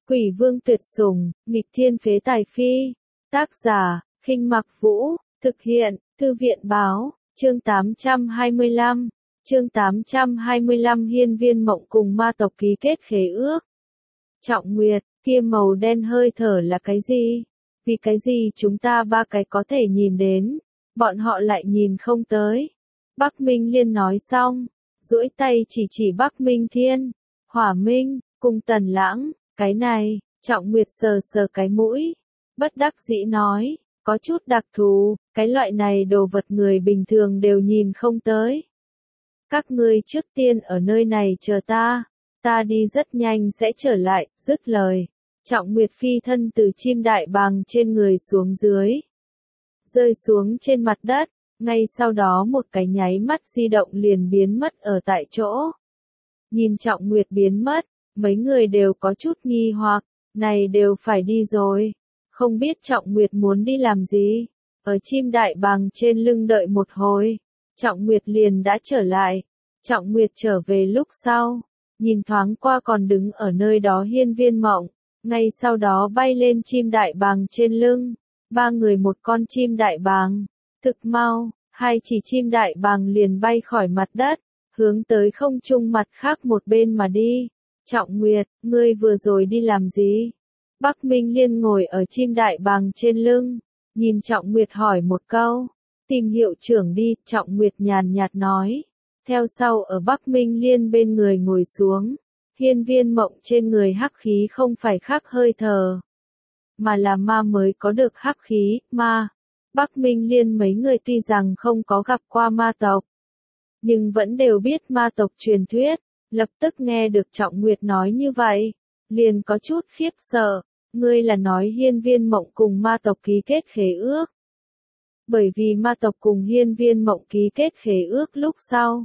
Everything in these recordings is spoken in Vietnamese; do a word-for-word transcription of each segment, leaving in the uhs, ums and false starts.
Quỷ vương tuyệt sủng, nghịch thiên phế tài phi. Tác giả, Khinh Mặc Vũ, thực hiện, Thư viện báo, chương tám trăm hai mươi lăm. Chương tám trăm hai mươi lăm Hiên Viên Mộng cùng ma tộc ký kết khế ước. Trọng Nguyệt, kia màu đen hơi thở là cái gì? Vì cái gì chúng ta ba cái có thể nhìn đến, bọn họ lại nhìn không tới. Bắc Minh Liên nói xong, duỗi tay chỉ chỉ Bắc Minh Thiên, Hỏa Minh, cùng Tần Lãng, cái này, Trọng Nguyệt sờ sờ cái mũi, bất đắc dĩ nói, có chút đặc thù, cái loại này đồ vật người bình thường đều nhìn không tới. Các ngươi trước tiên ở nơi này chờ ta, ta đi rất nhanh sẽ trở lại, dứt lời. Trọng Nguyệt phi thân từ chim đại bàng trên người xuống dưới, rơi xuống trên mặt đất, ngay sau đó một cái nháy mắt di động liền biến mất ở tại chỗ. Nhìn Trọng Nguyệt biến mất, mấy người đều có chút nghi hoặc, này đều phải đi rồi, không biết Trọng Nguyệt muốn đi làm gì. Ở chim đại bàng trên lưng đợi một hồi, Trọng Nguyệt liền đã trở lại. Trọng Nguyệt trở về lúc sau, nhìn thoáng qua còn đứng ở nơi đó Hiên Viên Mộng, ngay sau đó bay lên chim đại bàng trên lưng, ba người một con chim đại bàng. Thực mau, hai chỉ chim đại bàng liền bay khỏi mặt đất, hướng tới không trung mặt khác một bên mà đi. Trọng Nguyệt, ngươi vừa rồi đi làm gì? Bắc Minh Liên ngồi ở chim đại bàng trên lưng, nhìn Trọng Nguyệt hỏi một câu. Tìm hiệu trưởng đi, Trọng Nguyệt nhàn nhạt nói. Theo sau ở Bắc Minh Liên bên người ngồi xuống. Hiên Viên Mộng trên người hắc khí không phải khác hơi thở, mà là ma mới có được hắc khí, ma. Bắc Minh Liên mấy người tuy rằng không có gặp qua ma tộc, nhưng vẫn đều biết ma tộc truyền thuyết, lập tức nghe được Trọng Nguyệt nói như vậy, liền có chút khiếp sợ. Ngươi là nói Hiên Viên Mộng cùng ma tộc ký kết khế ước? Bởi vì ma tộc cùng Hiên Viên Mộng ký kết khế ước lúc sau,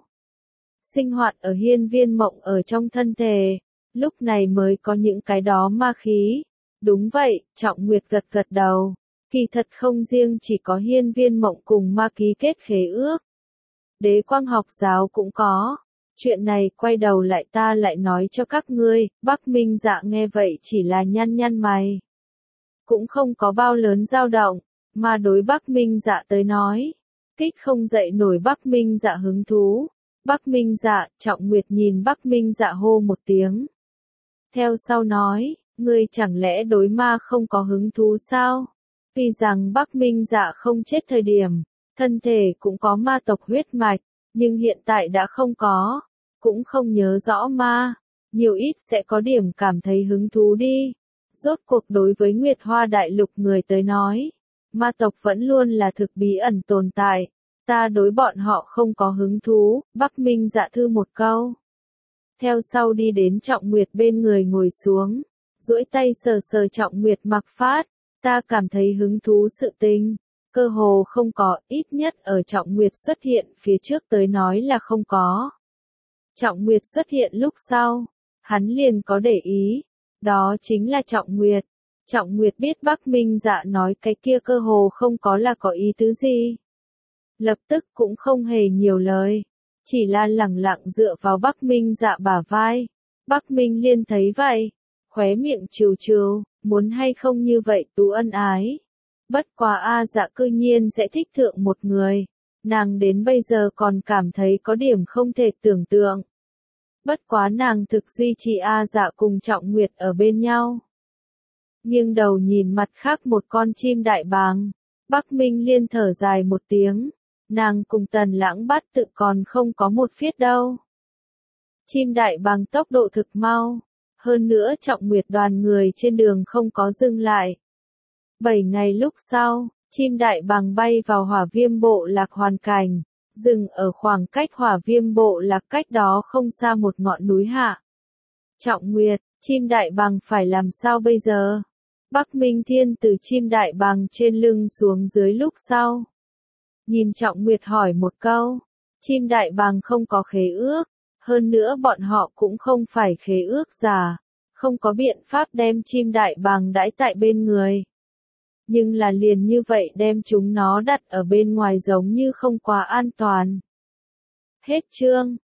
sinh hoạt ở Hiên Viên Mộng ở trong thân thể, lúc này mới có những cái đó ma khí. Đúng vậy, Trọng Nguyệt gật gật đầu, kỳ thật không riêng chỉ có Hiên Viên Mộng cùng ma ký kết khế ước, Đế Quang học giáo cũng có. Chuyện này quay đầu lại ta lại nói cho các ngươi. Bắc Minh Dạ nghe vậy chỉ là nhăn nhăn mày, cũng không có bao lớn dao động, mà đối Bắc Minh Dạ tới nói, kích không dậy nổi Bắc Minh Dạ hứng thú. Bắc Minh Dạ, Trọng Nguyệt nhìn Bắc Minh Dạ hô một tiếng. Theo sau nói, ngươi chẳng lẽ đối ma không có hứng thú sao? Tuy rằng Bắc Minh Dạ không chết thời điểm, thân thể cũng có ma tộc huyết mạch, nhưng hiện tại đã không có, cũng không nhớ rõ ma, nhiều ít sẽ có điểm cảm thấy hứng thú đi. Rốt cuộc đối với Nguyệt Hoa Đại Lục người tới nói, ma tộc vẫn luôn là thực bí ẩn tồn tại. Ta đối bọn họ không có hứng thú. Bắc Minh Dạ thư một câu. Theo sau đi đến Trọng Nguyệt bên người ngồi xuống, duỗi tay sờ sờ Trọng Nguyệt mặc phát. Ta cảm thấy hứng thú sự tình, cơ hồ không có, ít nhất ở Trọng Nguyệt xuất hiện phía trước tới nói là không có. Trọng Nguyệt xuất hiện lúc sau, hắn liền có để ý, đó chính là Trọng Nguyệt. Trọng Nguyệt biết Bắc Minh Dạ nói cái kia cơ hồ không có là có ý tứ gì. Lập tức cũng không hề nhiều lời, chỉ là lẳng lặng dựa vào Bắc Minh Dạ bả vai. Bắc Minh Liên thấy vậy, khóe miệng trừ trừ, muốn hay không như vậy tú ân ái. Bất quá A Dạ cư nhiên sẽ thích thượng một người, nàng đến bây giờ còn cảm thấy có điểm không thể tưởng tượng. Bất quá nàng thực duy trì A Dạ cùng Trọng Nguyệt ở bên nhau. Nghiêng đầu nhìn mặt khác một con chim đại bàng, Bắc Minh Liên thở dài một tiếng. Nàng cùng Tần Lãng bắt tự còn không có một phiết đâu. Chim đại bàng tốc độ thực mau, hơn nữa Trọng Nguyệt đoàn người trên đường không có dừng lại. Bảy ngày lúc sau, chim đại bàng bay vào Hỏa Viêm Bộ Lạc hoàn cảnh, dừng ở khoảng cách Hỏa Viêm Bộ Lạc cách đó không xa một ngọn núi hạ. Trọng Nguyệt, chim đại bàng phải làm sao bây giờ? Bắc Minh Thiên từ chim đại bàng trên lưng xuống dưới lúc sau, nhìn Trọng Nguyệt hỏi một câu. Chim đại bàng không có khế ước, hơn nữa bọn họ cũng không phải khế ước giả, không có biện pháp đem chim đại bàng đãi tại bên người. Nhưng là liền như vậy đem chúng nó đặt ở bên ngoài giống như không quá an toàn. Hết chương.